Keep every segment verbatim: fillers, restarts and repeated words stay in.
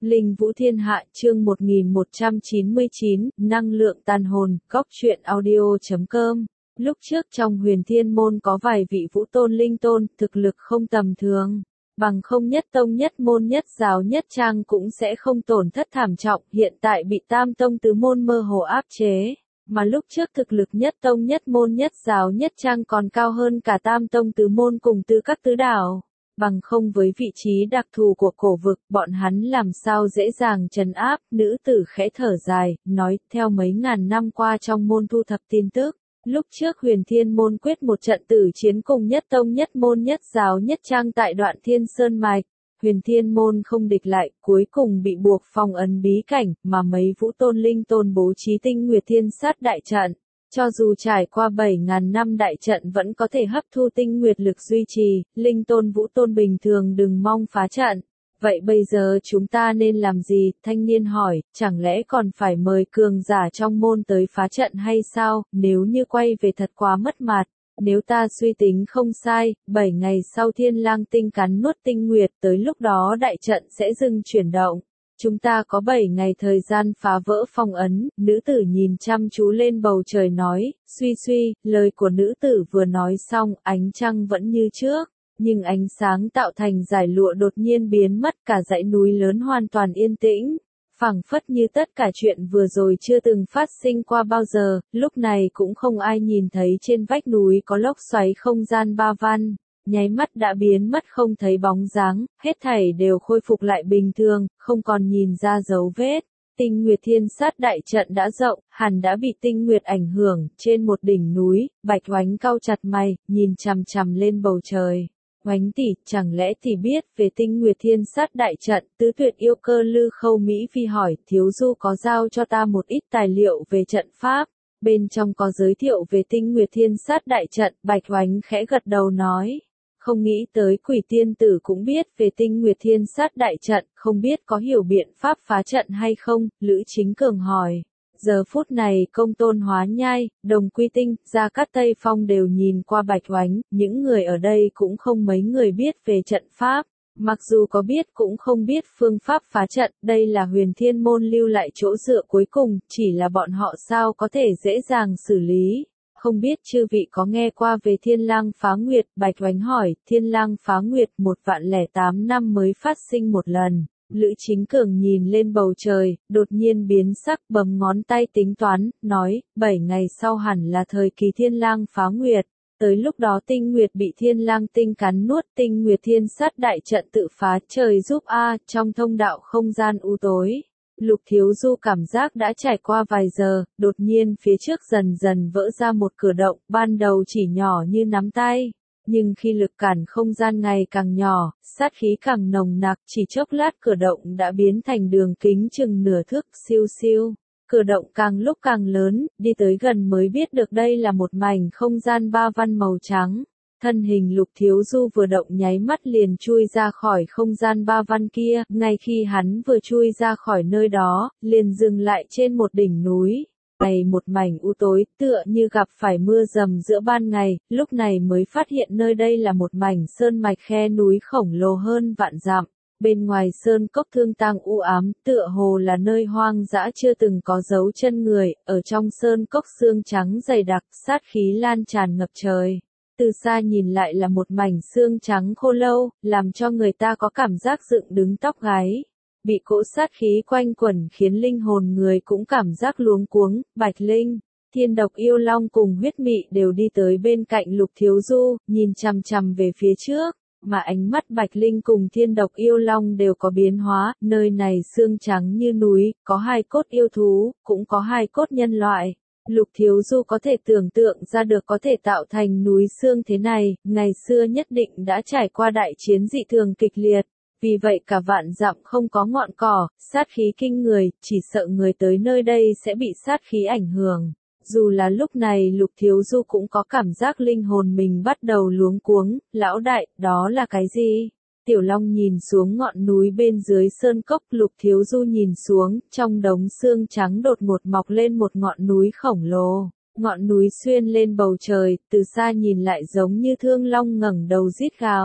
Linh Vũ Thiên Hạ chương một nghìn một trăm chín mươi chín, năng lượng tàn hồn, góc truyện audio chấm com. Lúc trước trong Huyền Thiên Môn có vài vị vũ tôn linh tôn, thực lực không tầm thường. Bằng không nhất tông nhất môn nhất giáo nhất trang cũng sẽ không tổn thất thảm trọng, hiện tại bị tam tông tứ môn mơ hồ áp chế. Mà lúc trước thực lực nhất tông nhất môn nhất giáo nhất trang còn cao hơn cả tam tông tứ môn cùng tứ các tứ đảo. Bằng không với vị trí đặc thù của cổ vực, bọn hắn làm sao dễ dàng trấn áp. Nữ tử khẽ thở dài, nói, theo mấy ngàn năm qua trong môn thu thập tin tức, lúc trước Huyền Thiên Môn quyết một trận tử chiến cùng nhất tông nhất môn nhất giáo nhất trang tại đoạn Thiên Sơn Mạch. Huyền Thiên Môn không địch lại, cuối cùng bị buộc phong ấn bí cảnh, mà mấy vũ tôn linh tôn bố trí tinh nguyệt thiên sát đại trận. Cho dù trải qua bảy ngàn năm đại trận vẫn có thể hấp thu tinh nguyệt lực duy trì, linh tôn vũ tôn bình thường đừng mong phá trận. Vậy bây giờ chúng ta nên làm gì? Thanh niên hỏi, chẳng lẽ còn phải mời cường giả trong môn tới phá trận hay sao? Nếu như quay về thật quá mất mặt. Nếu ta suy tính không sai, bảy ngày sau thiên lang tinh cắn nuốt tinh nguyệt, tới lúc đó đại trận sẽ dừng chuyển động. Chúng ta có bảy ngày thời gian phá vỡ phong ấn. Nữ tử nhìn chăm chú lên bầu trời nói, suy suy, lời của nữ tử vừa nói xong, ánh trăng vẫn như trước, nhưng ánh sáng tạo thành dải lụa đột nhiên biến mất, cả dãy núi lớn hoàn toàn yên tĩnh. Phảng phất như tất cả chuyện vừa rồi chưa từng phát sinh qua bao giờ, lúc này cũng không ai nhìn thấy trên vách núi có lốc xoáy không gian ba văn. Nháy mắt đã biến mất không thấy bóng dáng, hết thảy đều khôi phục lại bình thường, không còn nhìn ra dấu vết. Tinh Nguyệt Thiên Sát đại trận đã rộng, hẳn đã bị Tinh Nguyệt ảnh hưởng, trên một đỉnh núi, Bạch Oánh cau chặt mày, nhìn chằm chằm lên bầu trời. Oánh tỷ, chẳng lẽ tỷ biết về Tinh Nguyệt Thiên Sát đại trận? Tứ Tuyệt yêu cơ Lư Khâu Mỹ Phi hỏi, thiếu du có giao cho ta một ít tài liệu về trận pháp. Bên trong có giới thiệu về Tinh Nguyệt Thiên Sát đại trận, Bạch Oánh khẽ gật đầu nói. Không nghĩ tới Quỷ tiên tử cũng biết về Tinh Nguyệt Thiên Sát đại trận, không biết có hiểu biện pháp phá trận hay không, Lữ Chính Cường hỏi. Giờ phút này Công Tôn Hóa Nhai, Đồng Quy Tinh, Gia Cát Tây Phong đều nhìn qua Bạch Oánh, những người ở đây cũng không mấy người biết về trận pháp. Mặc dù có biết cũng không biết phương pháp phá trận, đây là Huyền Thiên Môn lưu lại chỗ dựa cuối cùng, chỉ là bọn họ sao có thể dễ dàng xử lý. Không biết chư vị có nghe qua về Thiên Lang Phá Nguyệt? Bạch Oánh hỏi, Thiên Lang Phá Nguyệt một vạn lẻ tám năm mới phát sinh một lần. Lữ Chính Cường nhìn lên bầu trời, đột nhiên biến sắc, bấm ngón tay tính toán, nói, bảy ngày sau hẳn là thời kỳ Thiên Lang Phá Nguyệt. Tới lúc đó tinh nguyệt bị Thiên Lang tinh cắn nuốt, Tinh Nguyệt Thiên Sát đại trận tự phá, trời giúp a. Trong thông đạo không gian u tối. Lục Thiếu Du cảm giác đã trải qua vài giờ, đột nhiên phía trước dần dần vỡ ra một cửa động, ban đầu chỉ nhỏ như nắm tay. Nhưng khi lực cản không gian ngày càng nhỏ, sát khí càng nồng nặc, chỉ chốc lát cửa động đã biến thành đường kính chừng nửa thước, siêu siêu. Cửa động càng lúc càng lớn, đi tới gần mới biết được đây là một mảnh không gian ba văn màu trắng. Thân hình Lục Thiếu Du vừa động nháy mắt liền chui ra khỏi không gian ba văn kia, ngay khi hắn vừa chui ra khỏi nơi đó, liền dừng lại trên một đỉnh núi. Này một mảnh u tối, tựa như gặp phải mưa dầm giữa ban ngày, lúc này mới phát hiện nơi đây là một mảnh sơn mạch khe núi khổng lồ hơn vạn dặm. Bên ngoài sơn cốc thương tang u ám, tựa hồ là nơi hoang dã chưa từng có dấu chân người, ở trong sơn cốc xương trắng dày đặc, sát khí lan tràn ngập trời. Từ xa nhìn lại là một mảnh xương trắng khô lâu, làm cho người ta có cảm giác dựng đứng tóc gáy. Bị cỗ sát khí quanh quẩn khiến linh hồn người cũng cảm giác luống cuống. Bạch Linh, Thiên Độc Yêu Long cùng Huyết Mị đều đi tới bên cạnh Lục Thiếu Du, nhìn chằm chằm về phía trước, mà ánh mắt Bạch Linh cùng Thiên Độc Yêu Long đều có biến hóa, nơi này xương trắng như núi, có hai cốt yêu thú, cũng có hai cốt nhân loại. Lục Thiếu Du có thể tưởng tượng ra được có thể tạo thành núi xương thế này, ngày xưa nhất định đã trải qua đại chiến dị thường kịch liệt. Vì vậy cả vạn dặm không có ngọn cỏ, sát khí kinh người, chỉ sợ người tới nơi đây sẽ bị sát khí ảnh hưởng. Dù là lúc này Lục Thiếu Du cũng có cảm giác linh hồn mình bắt đầu luống cuống, lão đại, đó là cái gì? Tiểu Long nhìn xuống ngọn núi bên dưới sơn cốc, Lục Thiếu Du nhìn xuống, trong đống xương trắng đột ngột mọc lên một ngọn núi khổng lồ. Ngọn núi xuyên lên bầu trời, từ xa nhìn lại giống như thương long ngẩng đầu rít gào.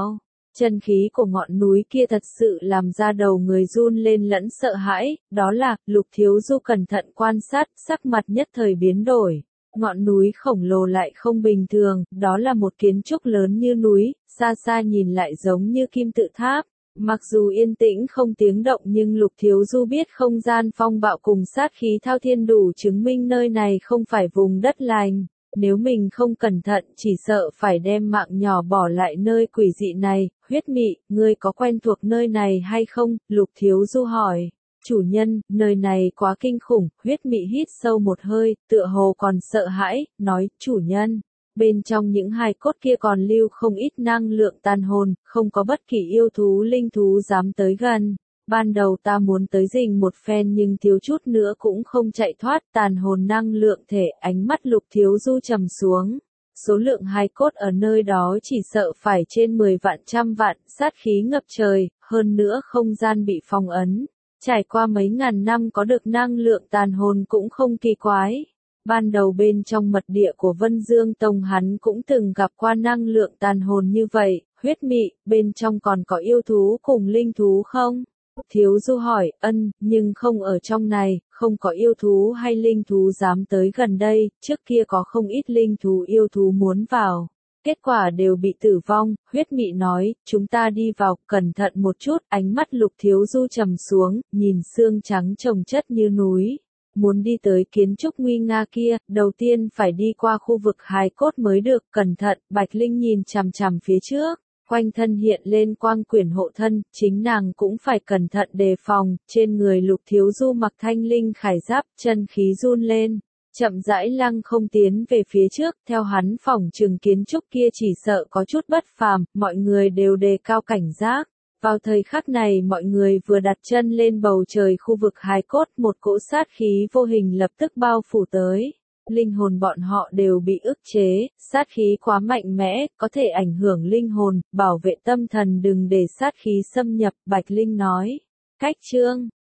Chân khí của ngọn núi kia thật sự làm ra đầu người run lên lẫn sợ hãi, đó là, Lục Thiếu Du cẩn thận quan sát, sắc mặt nhất thời biến đổi. Ngọn núi khổng lồ lại không bình thường, đó là một kiến trúc lớn như núi, xa xa nhìn lại giống như kim tự tháp. Mặc dù yên tĩnh không tiếng động nhưng Lục Thiếu Du biết không gian phong bạo cùng sát khí thao thiên đủ chứng minh nơi này không phải vùng đất lành. Nếu mình không cẩn thận chỉ sợ phải đem mạng nhỏ bỏ lại nơi quỷ dị này. Huyết Mị, ngươi có quen thuộc nơi này hay không? Lục Thiếu Du hỏi. Chủ nhân, nơi này quá kinh khủng. Huyết Mị hít sâu một hơi, tựa hồ còn sợ hãi, nói, chủ nhân. Bên trong những hài cốt kia còn lưu không ít năng lượng tàn hồn, không có bất kỳ yêu thú linh thú dám tới gần. Ban đầu ta muốn tới rình một phen nhưng thiếu chút nữa cũng không chạy thoát, tàn hồn năng lượng thể. Ánh mắt Lục Thiếu Du trầm xuống. Số lượng hài cốt ở nơi đó chỉ sợ phải trên mười vạn trăm vạn, sát khí ngập trời, hơn nữa không gian bị phong ấn. Trải qua mấy ngàn năm có được năng lượng tàn hồn cũng không kỳ quái. Ban đầu bên trong mật địa của Vân Dương Tông hắn cũng từng gặp qua năng lượng tàn hồn như vậy. Huyết Mị, bên trong còn có yêu thú cùng linh thú không? Thiếu Du hỏi, ân, nhưng không ở trong này, không có yêu thú hay linh thú dám tới gần đây, trước kia có không ít linh thú yêu thú muốn vào. Kết quả đều bị tử vong. Huyết Mị nói, chúng ta đi vào, cẩn thận một chút. Ánh mắt Lục Thiếu Du trầm xuống, nhìn xương trắng chồng chất như núi. Muốn đi tới kiến trúc nguy nga kia, đầu tiên phải đi qua khu vực hài cốt mới được, cẩn thận. Bạch Linh nhìn chằm chằm phía trước, quanh thân hiện lên quang quyển hộ thân, chính nàng cũng phải cẩn thận đề phòng. Trên người Lục Thiếu Du mặc thanh linh khải giáp, chân khí run lên. Chậm rãi lăng không tiến về phía trước, theo hắn phỏng chừng kiến trúc kia chỉ sợ có chút bất phàm, mọi người đều đề cao cảnh giác. Vào thời khắc này mọi người vừa đặt chân lên bầu trời khu vực hài cốt, một cỗ sát khí vô hình lập tức bao phủ tới. Linh hồn bọn họ đều bị ức chế, sát khí quá mạnh mẽ, có thể ảnh hưởng linh hồn, bảo vệ tâm thần đừng để sát khí xâm nhập, Bạch Linh nói. Cách chương